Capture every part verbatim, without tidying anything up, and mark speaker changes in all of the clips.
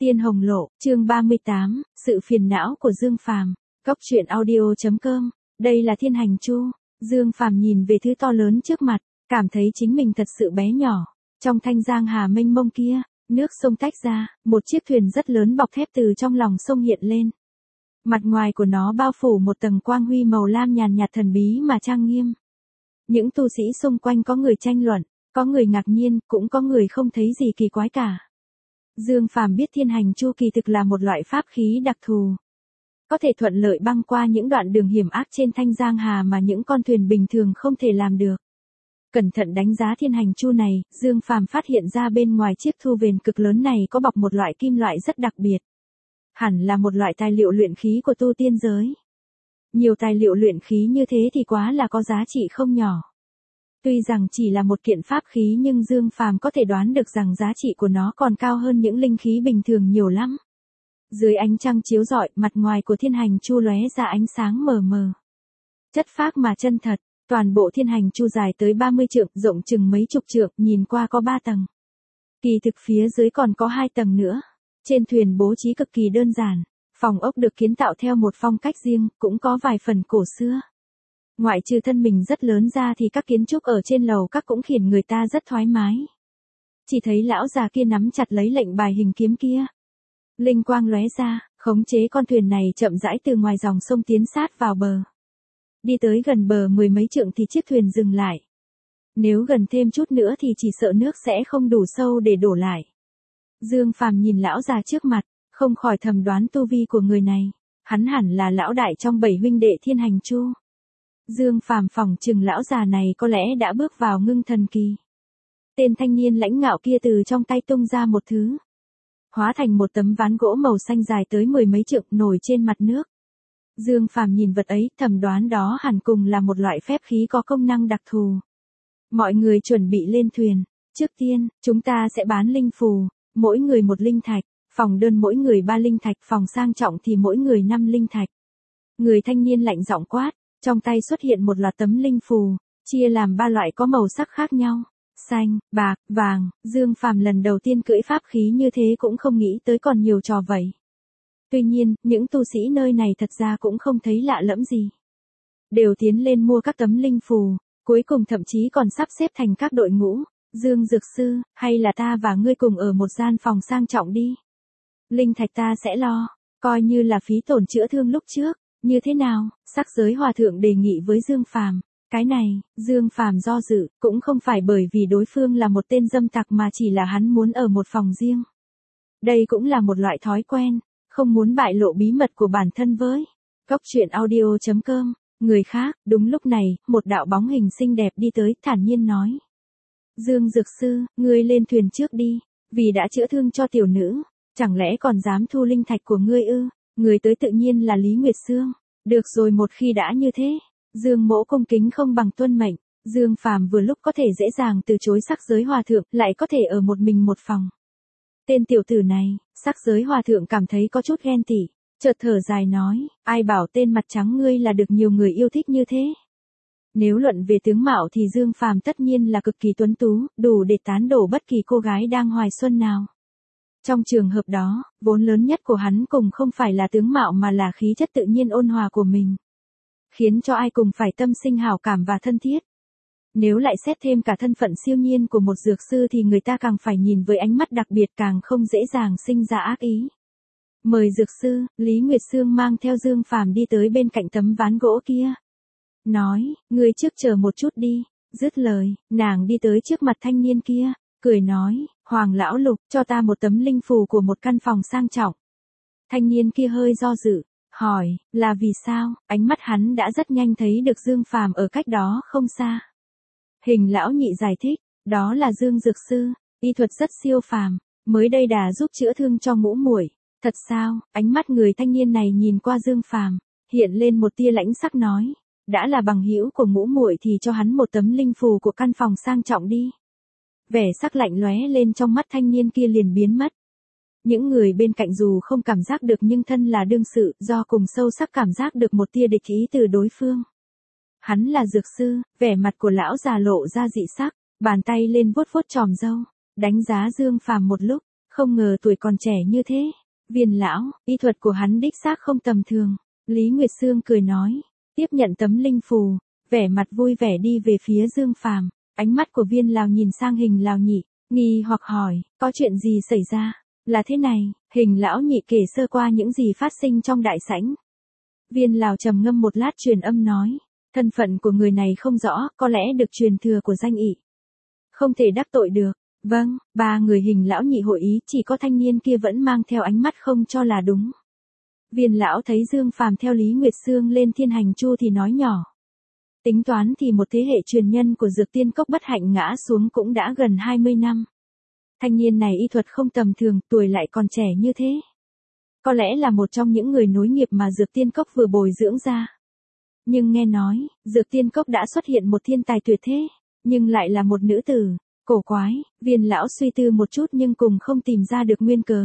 Speaker 1: Tiên Hồng Lộ, chương ba mươi tám, sự phiền não của Dương Phàm. Góc truyện audio chấm com. Đây là Thiên Hành Chu. Dương Phàm nhìn về thứ to lớn trước mặt, cảm thấy chính mình thật sự bé nhỏ. Trong thanh giang hà mênh mông kia, nước sông tách ra, một chiếc thuyền rất lớn bọc thép từ trong lòng sông hiện lên. Mặt ngoài của nó bao phủ một tầng quang huy màu lam nhàn nhạt thần bí mà trang nghiêm. Những tu sĩ xung quanh có người tranh luận, có người ngạc nhiên, cũng có người không thấy gì kỳ quái cả. Dương Phàm biết Thiên Hành Chu kỳ thực là một loại pháp khí đặc thù, có thể thuận lợi băng qua những đoạn đường hiểm ác trên thanh giang hà mà những con thuyền bình thường không thể làm được. Cẩn thận đánh giá Thiên Hành Chu này, Dương Phàm phát hiện ra bên ngoài chiếc thu vền cực lớn này có bọc một loại kim loại rất đặc biệt. Hẳn là một loại tài liệu luyện khí của tu tiên giới. Nhiều tài liệu luyện khí như thế thì quá là có giá trị không nhỏ. Tuy rằng chỉ là một kiện pháp khí nhưng Dương Phàm có thể đoán được rằng giá trị của nó còn cao hơn những linh khí bình thường nhiều lắm. Dưới ánh trăng chiếu rọi, mặt ngoài của Thiên Hành Chu lóe ra ánh sáng mờ mờ. Chất phác mà chân thật, toàn bộ Thiên Hành Chu dài tới ba mươi trượng, rộng chừng mấy chục trượng, nhìn qua có ba tầng. Kỳ thực phía dưới còn có hai tầng nữa. Trên thuyền bố trí cực kỳ đơn giản, phòng ốc được kiến tạo theo một phong cách riêng, cũng có vài phần cổ xưa. Ngoại trừ thân mình rất lớn ra thì các kiến trúc ở trên lầu các cũng khiến người ta rất thoải mái. Chỉ thấy lão già kia nắm chặt lấy lệnh bài hình kiếm kia. Linh quang lóe ra, khống chế con thuyền này chậm rãi từ ngoài dòng sông tiến sát vào bờ. Đi tới gần bờ mười mấy trượng thì chiếc thuyền dừng lại. Nếu gần thêm chút nữa thì chỉ sợ nước sẽ không đủ sâu để đổ lại. Dương Phàm nhìn lão già trước mặt, không khỏi thầm đoán tu vi của người này. Hắn hẳn là lão đại trong bảy huynh đệ Thiên Hành Chu. Dương Phàm phỏng chừng lão già này có lẽ đã bước vào ngưng thần kỳ. Tên thanh niên lãnh ngạo kia từ trong tay tung ra một thứ, hóa thành một tấm ván gỗ màu xanh dài tới mười mấy trượng nổi trên mặt nước. Dương Phàm nhìn vật ấy, thầm đoán đó hẳn cùng là một loại phép khí có công năng đặc thù. Mọi người chuẩn bị lên thuyền. Trước tiên, chúng ta sẽ bán linh phù, mỗi người một linh thạch, phòng đơn mỗi người ba linh thạch, phòng sang trọng thì mỗi người năm linh thạch. Người thanh niên lạnh giọng quát, trong tay xuất hiện một loạt tấm linh phù, chia làm ba loại có màu sắc khác nhau, xanh, bạc, vàng. Dương Phàm lần đầu tiên cưỡi pháp khí như thế cũng không nghĩ tới còn nhiều trò vậy. Tuy nhiên, những tu sĩ nơi này thật ra cũng không thấy lạ lẫm gì. Đều tiến lên mua các tấm linh phù, cuối cùng thậm chí còn sắp xếp thành các đội ngũ. Dương Dược Sư, hay là ta và ngươi cùng ở một gian phòng sang trọng đi. Linh thạch ta sẽ lo, coi như là phí tổn chữa thương lúc trước. Như thế nào? Sắc giới hòa thượng đề nghị với Dương Phàm. Cái này, Dương Phàm do dự, cũng không phải bởi vì đối phương là một tên dâm tặc mà chỉ là hắn muốn ở một phòng riêng. Đây cũng là một loại thói quen, không muốn bại lộ bí mật của bản thân với. Góc truyện audio chấm com. Người khác, đúng lúc này, một đạo bóng hình xinh đẹp đi tới, thản nhiên nói. Dương Dược Sư, ngươi lên thuyền trước đi, vì đã chữa thương cho tiểu nữ, chẳng lẽ còn dám thu linh thạch của ngươi ư? Người tới tự nhiên là Lý Nguyệt Sương. Được rồi, một khi đã như thế, Dương mỗ cung kính không bằng tuân mệnh. Dương Phàm vừa lúc có thể dễ dàng từ chối sắc giới hòa thượng, lại có thể ở một mình một phòng. Tên tiểu tử này, sắc giới hòa thượng cảm thấy có chút ghen tị, chợt thở dài nói, ai bảo tên mặt trắng ngươi là được nhiều người yêu thích như thế. Nếu luận về tướng mạo thì Dương Phàm tất nhiên là cực kỳ tuấn tú, đủ để tán đổ bất kỳ cô gái đang hoài xuân nào. Trong trường hợp đó, vốn lớn nhất của hắn cùng không phải là tướng mạo mà là khí chất tự nhiên ôn hòa của mình, khiến cho ai cùng phải tâm sinh hảo cảm và thân thiết. Nếu lại xét thêm cả thân phận siêu nhiên của một dược sư thì người ta càng phải nhìn với ánh mắt đặc biệt, càng không dễ dàng sinh ra ác ý. Mời dược sư. Lý Nguyệt Sương mang theo Dương Phàm đi tới bên cạnh tấm ván gỗ kia. Nói, ngươi trước chờ một chút đi. Dứt lời, nàng đi tới trước mặt thanh niên kia, cười nói, Hoàng lão lục, cho ta một tấm linh phù của một căn phòng sang trọng. Thanh niên kia hơi do dự, hỏi, là vì sao? Ánh mắt hắn đã rất nhanh thấy được Dương Phàm ở cách đó không xa. Hình lão nhị giải thích, đó là Dương Dược Sư, y thuật rất siêu phàm, mới đây đã giúp chữa thương cho ngũ muội. Thật sao? Ánh mắt người thanh niên này nhìn qua Dương Phàm, hiện lên một tia lãnh sắc nói, đã là bằng hữu của ngũ muội thì cho hắn một tấm linh phù của căn phòng sang trọng đi. Vẻ sắc lạnh lóe lên trong mắt thanh niên kia liền biến mất. Những người bên cạnh dù không cảm giác được nhưng thân là đương sự, do cùng sâu sắc cảm giác được một tia địch ý từ đối phương. Hắn là dược sư, vẻ mặt của lão già lộ ra dị sắc, bàn tay lên vuốt vuốt chòm râu, đánh giá Dương Phàm một lúc, Không ngờ tuổi còn trẻ như thế. Viên lão, y thuật của hắn đích xác không tầm thường. Lý Nguyệt Sương cười nói. Tiếp nhận tấm linh phù, vẻ mặt vui vẻ đi về phía Dương Phàm. Ánh mắt của Viên lão nhìn sang Hình lão nhị, nghi hoặc hỏi, có chuyện gì xảy ra? Là thế này, Hình lão nhị kể sơ qua những gì phát sinh trong đại sảnh. Viên lão trầm ngâm một lát truyền âm nói, thân phận của người này không rõ, có lẽ được truyền thừa của danh ỵ. Không thể đắc tội được. Vâng, ba người Hình lão nhị hội ý, chỉ có thanh niên kia vẫn mang theo ánh mắt không cho là đúng. Viên lão thấy Dương Phàm theo Lý Nguyệt Sương lên Thiên Hành Chu thì nói nhỏ. Tính toán thì một thế hệ truyền nhân của Dược Tiên Cốc bất hạnh ngã xuống cũng đã gần hai mươi năm. Thanh niên này y thuật không tầm thường, tuổi lại còn trẻ như thế. Có lẽ là một trong những người nối nghiệp mà Dược Tiên Cốc vừa bồi dưỡng ra. Nhưng nghe nói, Dược Tiên Cốc đã xuất hiện một thiên tài tuyệt thế, nhưng lại là một nữ tử. Cổ quái, Viên lão suy tư một chút nhưng cùng không tìm ra được nguyên cớ.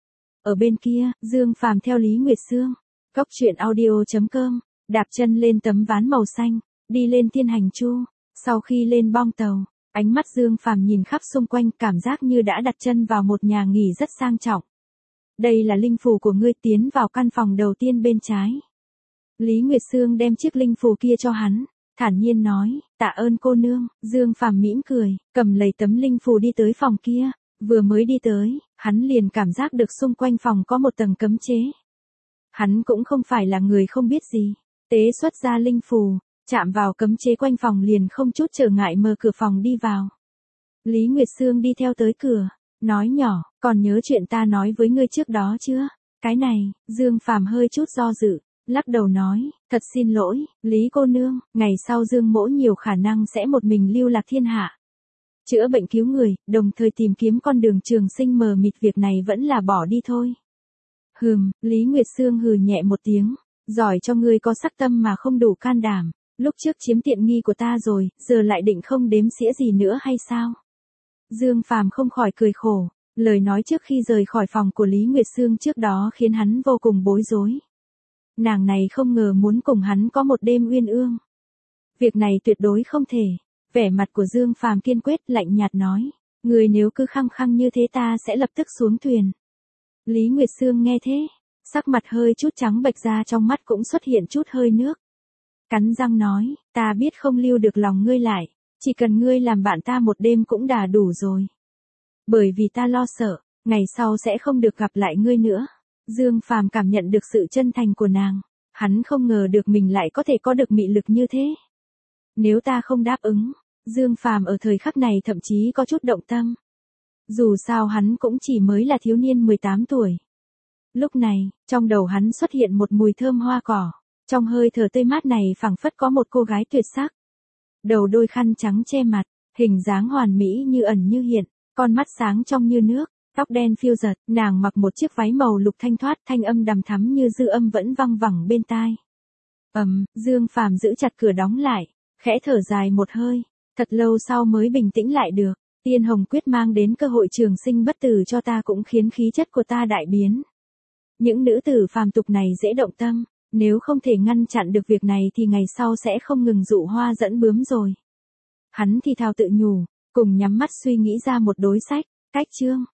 Speaker 1: Ở bên kia, Dương Phàm theo Lý Nguyệt Sương, Cốc truyện audio chấm com, đạp chân lên tấm ván màu xanh, đi lên Thiên Hành Chu. Sau khi lên bong tàu, ánh mắt Dương Phàm nhìn khắp xung quanh, cảm giác như đã đặt chân vào một nhà nghỉ rất sang trọng. Đây là linh phù của ngươi, tiến vào căn phòng đầu tiên bên trái. Lý Nguyệt Sương đem chiếc linh phù kia cho hắn, thản nhiên nói, tạ ơn cô nương. Dương Phàm mỉm cười, cầm lấy tấm linh phù đi tới phòng kia. Vừa mới đi tới, hắn liền cảm giác được xung quanh phòng có một tầng cấm chế. Hắn cũng không phải là người không biết gì, tế xuất ra linh phù, chạm vào cấm chế quanh phòng liền không chút trở ngại mở cửa phòng đi vào. Lý Nguyệt Sương đi theo tới cửa, nói nhỏ, còn nhớ chuyện ta nói với ngươi trước đó chưa? Cái này, Dương Phàm hơi chút do dự, lắc đầu nói, thật xin lỗi, Lý cô nương, ngày sau Dương mỗ nhiều khả năng sẽ một mình lưu lạc thiên hạ. Chữa bệnh cứu người, đồng thời tìm kiếm con đường trường sinh mờ mịt, việc này vẫn là bỏ đi thôi. Hừm, Lý Nguyệt Sương hừ nhẹ một tiếng, giỏi cho ngươi có sắc tâm mà không đủ can đảm, lúc trước chiếm tiện nghi của ta rồi, giờ lại định không đếm xỉa gì nữa hay sao? Dương Phàm không khỏi cười khổ, lời nói trước khi rời khỏi phòng của Lý Nguyệt Sương trước đó khiến hắn vô cùng bối rối. Nàng này không ngờ muốn cùng hắn có một đêm uyên ương. Việc này tuyệt đối không thể. Vẻ mặt của Dương Phàm kiên quyết, lạnh nhạt nói, người nếu cứ khăng khăng như thế ta sẽ lập tức xuống thuyền. Lý Nguyệt Sương nghe thế, sắc mặt hơi chút trắng bệch ra, trong mắt cũng xuất hiện chút hơi nước. Cắn răng nói, ta biết không lưu được lòng ngươi lại, chỉ cần ngươi làm bạn ta một đêm cũng đã đủ rồi. Bởi vì ta lo sợ, ngày sau sẽ không được gặp lại ngươi nữa. Dương Phàm cảm nhận được sự chân thành của nàng, hắn không ngờ được mình lại có thể có được mị lực như thế. Nếu ta không đáp ứng, Dương Phàm ở thời khắc này thậm chí có chút động tâm. Dù sao hắn cũng chỉ mới là thiếu niên mười tám tuổi. Lúc này, trong đầu hắn xuất hiện một mùi thơm hoa cỏ, trong hơi thở tươi mát này phảng phất có một cô gái tuyệt sắc. Đầu đôi khăn trắng che mặt, hình dáng hoàn mỹ như ẩn như hiện, con mắt sáng trong như nước, tóc đen phiêu giật, nàng mặc một chiếc váy màu lục thanh thoát, thanh âm đằm thắm như dư âm vẫn văng vẳng bên tai. Ầm, Dương Phàm giữ chặt cửa đóng lại, khẽ thở dài một hơi, thật lâu sau mới bình tĩnh lại được. Tiên Hồng Quyết mang đến cơ hội trường sinh bất tử cho ta cũng khiến khí chất của ta đại biến. Những nữ tử phàm tục này dễ động tâm, nếu không thể ngăn chặn được việc này thì ngày sau sẽ không ngừng dụ hoa dẫn bướm rồi. Hắn thì thào tự nhủ, cùng nhắm mắt suy nghĩ ra một đối sách, cách chương.